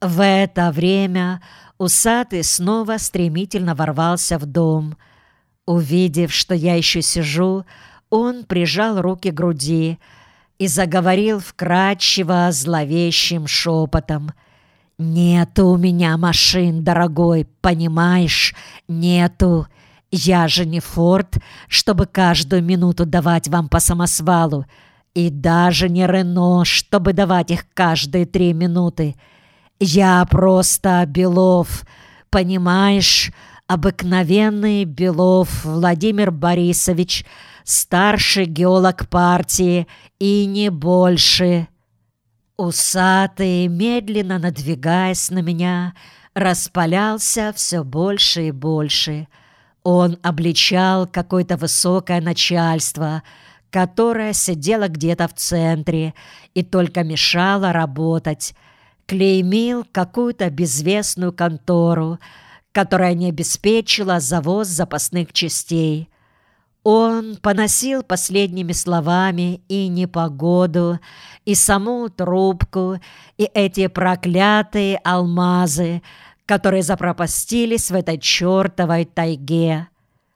В это время усатый снова стремительно ворвался в дом. Увидев, что я еще сижу, он прижал руки к груди и заговорил вкрадчиво, зловещим шепотом. «Нету у меня машин, дорогой, понимаешь? Нету. Я же не Форд, чтобы каждую минуту давать вам по самосвалу, и даже не Рено, чтобы давать их каждые 3 минуты. Я просто Белов, понимаешь? Обыкновенный Белов Владимир Борисович, старший геолог партии, и не больше». Усатый, медленно надвигаясь на меня, распалялся все больше и больше. Он обличал какое-то высокое начальство, которое сидело где-то в центре и только мешало работать. Клеймил какую-то безвестную контору, которая не обеспечила завоз запасных частей. Он поносил последними словами и непогоду, и саму трубку, и эти проклятые алмазы, которые запропастились в этой чертовой тайге.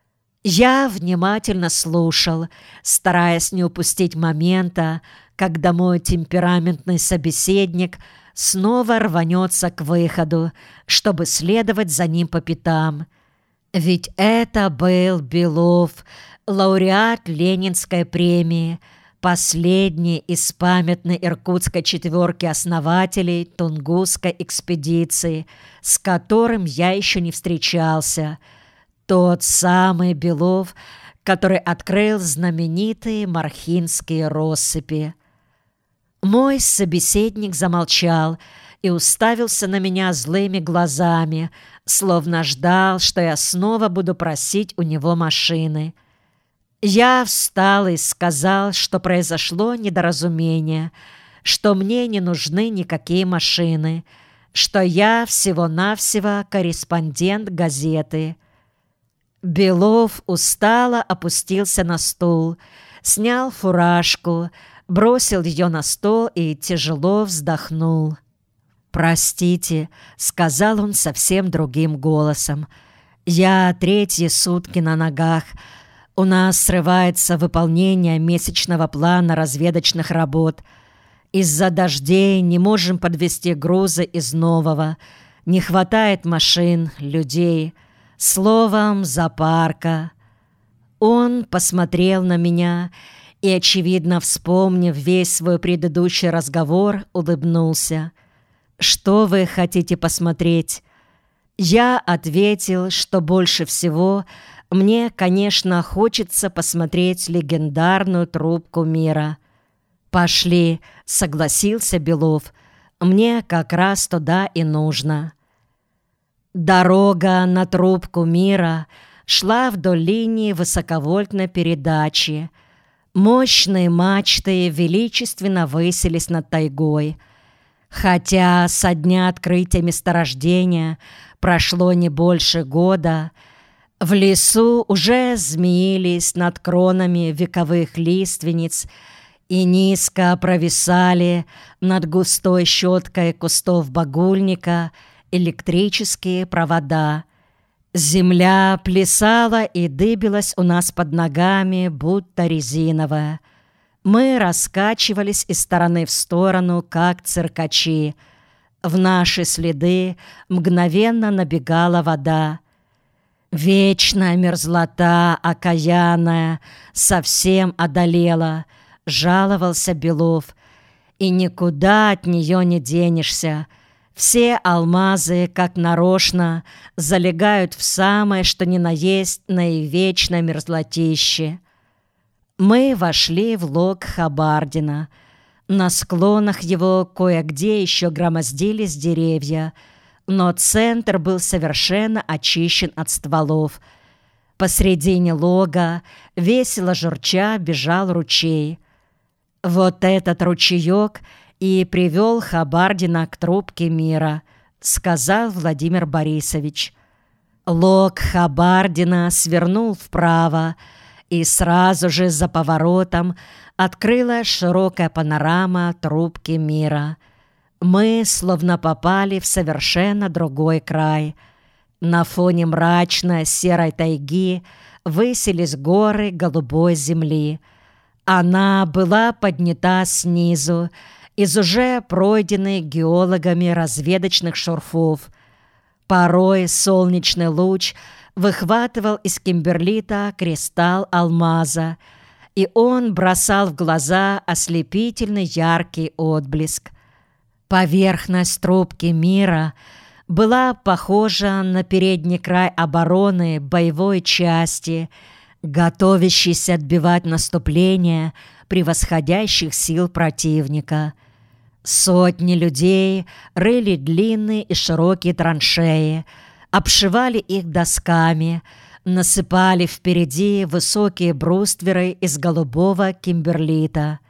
Я внимательно слушал, стараясь не упустить момента, когда мой темпераментный собеседник снова рванется к выходу, чтобы следовать за ним по пятам. Ведь это был Белов, лауреат Ленинской премии, последний из памятной иркутской четверки основателей Тунгусской экспедиции, с которым я еще не встречался. Тот самый Белов, который открыл знаменитые Мархинские россыпи. Мой собеседник замолчал и уставился на меня злыми глазами, словно ждал, что я снова буду просить у него машины. Я встал и сказал, что произошло недоразумение, что мне не нужны никакие машины, что я всего-навсего корреспондент газеты. Белов устало опустился на стул, снял фуражку, бросил ее на стол и тяжело вздохнул. «Простите», — сказал он совсем другим голосом, — «я 3 сутки на ногах. У нас срывается выполнение месячного плана разведочных работ. Из-за дождей не можем подвезти грузы из нового. Не хватает машин, людей. Словом, запарка». Он посмотрел на меня и, очевидно, вспомнив весь свой предыдущий разговор, улыбнулся. «Что вы хотите посмотреть?» Я ответил, что больше всего мне, конечно, хочется посмотреть легендарную трубку мира. «Пошли», — согласился Белов, — «мне как раз туда и нужно». Дорога на трубку мира шла вдоль линии высоковольтной передачи. Мощные мачты величественно высились над тайгой. Хотя со дня открытия месторождения прошло не больше года, в лесу уже змеились над кронами вековых лиственниц и низко провисали над густой щеткой кустов багульника электрические провода. Земля плясала и дыбилась у нас под ногами, будто резиновая. Мы раскачивались из стороны в сторону, как циркачи. В наши следы мгновенно набегала вода. Вечная мерзлота, окаянная, совсем одолела, жаловался Белов. И никуда от нее не денешься. Все алмазы, как нарочно, залегают в самое, что ни на есть, наивечное мерзлотище. Мы вошли в лог Хабардина. На склонах его кое-где еще громоздились деревья, но центр был совершенно очищен от стволов. Посредине лога, весело журча, бежал ручей. Вот этот ручеек и привел Хабардина к трубке мира, сказал Владимир Борисович. Лог Хабардина свернул вправо, и сразу же за поворотом открылась широкая панорама трубки мира. Мы словно попали в совершенно другой край. На фоне мрачной серой тайги высились горы голубой земли. Она была поднята снизу, из уже пройденных геологами разведочных шурфов. Порой солнечный луч выхватывал из кимберлита кристалл алмаза, и он бросал в глаза ослепительный яркий отблеск. Поверхность трубки мира была похожа на передний край обороны боевой части, готовящейся отбивать наступление превосходящих сил противника. Сотни людей рыли длинные и широкие траншеи, обшивали их досками, насыпали впереди высокие брустверы из голубого кимберлита.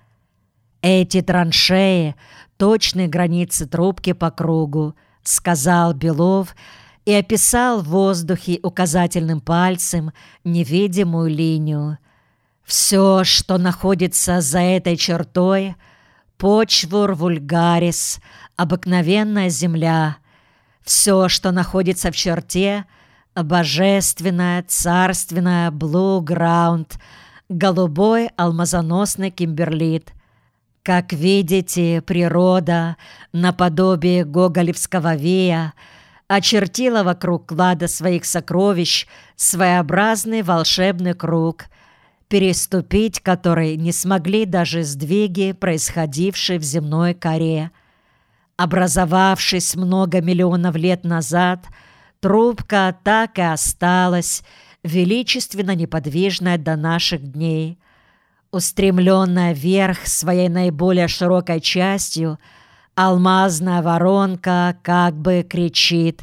«Эти траншеи — точные границы трубки по кругу», — сказал Белов и описал в воздухе указательным пальцем невидимую линию. «Все, что находится за этой чертой — почвур вульгарис, обыкновенная земля. Все, что находится в черте — божественная, царственная, блу-граунд, голубой алмазоносный кимберлит. Как видите, природа, наподобие гоголевского вея, очертила вокруг клада своих сокровищ своеобразный волшебный круг, переступить который не смогли даже сдвиги, происходившие в земной коре. Образовавшись много миллионов лет назад, трубка так и осталась величественно неподвижная до наших дней. Устремленная вверх своей наиболее широкой частью, алмазная воронка как бы кричит: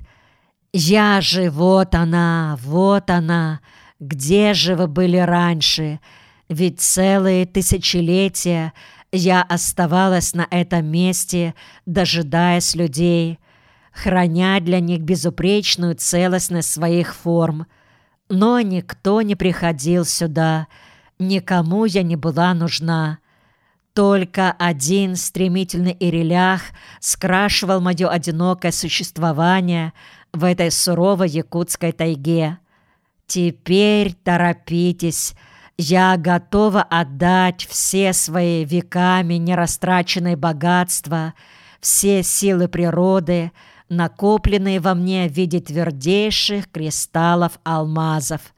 «Я же, вот она, где же вы были раньше? Ведь целые тысячелетия я оставалась на этом месте, дожидаясь людей, храня для них безупречную целостность своих форм. Но никто не приходил сюда, никому я не была нужна. Только один стремительный ирелях скрашивал мое одинокое существование в этой суровой якутской тайге. Теперь торопитесь, я готова отдать все свои веками нерастраченные богатства, все силы природы, накопленные во мне в виде твердейших кристаллов алмазов».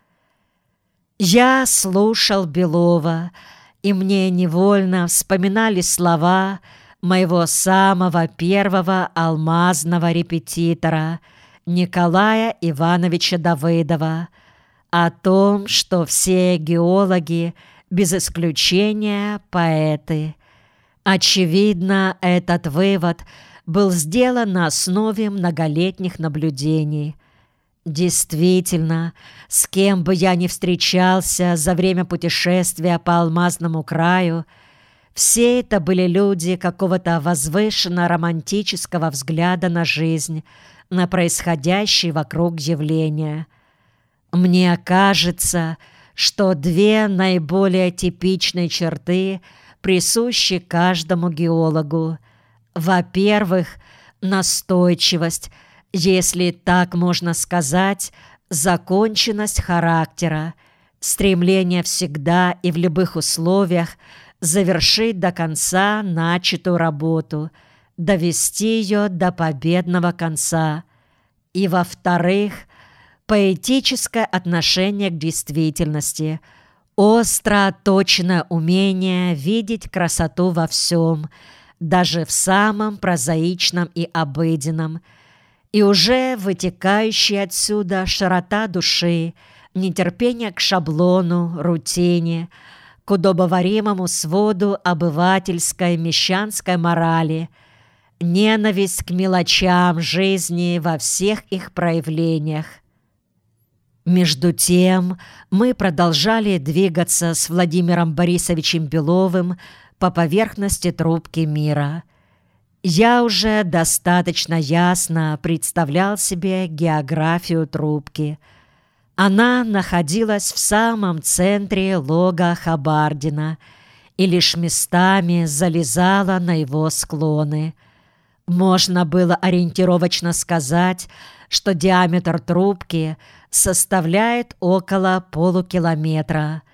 Я слушал Белова, и мне невольно вспоминались слова моего самого первого алмазного репетитора Николая Ивановича Давыдова о том, что все геологи, без исключения, поэты. Очевидно, этот вывод был сделан на основе многолетних наблюдений. Действительно, с кем бы я ни встречался за время путешествия по алмазному краю, все это были люди какого-то возвышенно-романтического взгляда на жизнь, на происходящие вокруг явления. Мне кажется, что две наиболее типичные черты присущи каждому геологу. Во-первых, настойчивость, если так можно сказать, законченность характера, стремление всегда и в любых условиях завершить до конца начатую работу, довести ее до победного конца. И, во-вторых, поэтическое отношение к действительности, остро точное умение видеть красоту во всем, даже в самом прозаичном и обыденном, и уже вытекающая отсюда широта души, нетерпение к шаблону, рутине, к удобоваримому своду обывательской мещанской морали, ненависть к мелочам жизни во всех их проявлениях. Между тем мы продолжали двигаться с Владимиром Борисовичем Беловым по поверхности трубки мира. Я уже достаточно ясно представлял себе географию трубки. Она находилась в самом центре лога Хабардина и лишь местами залезала на его склоны. Можно было ориентировочно сказать, что диаметр трубки составляет около полукилометра.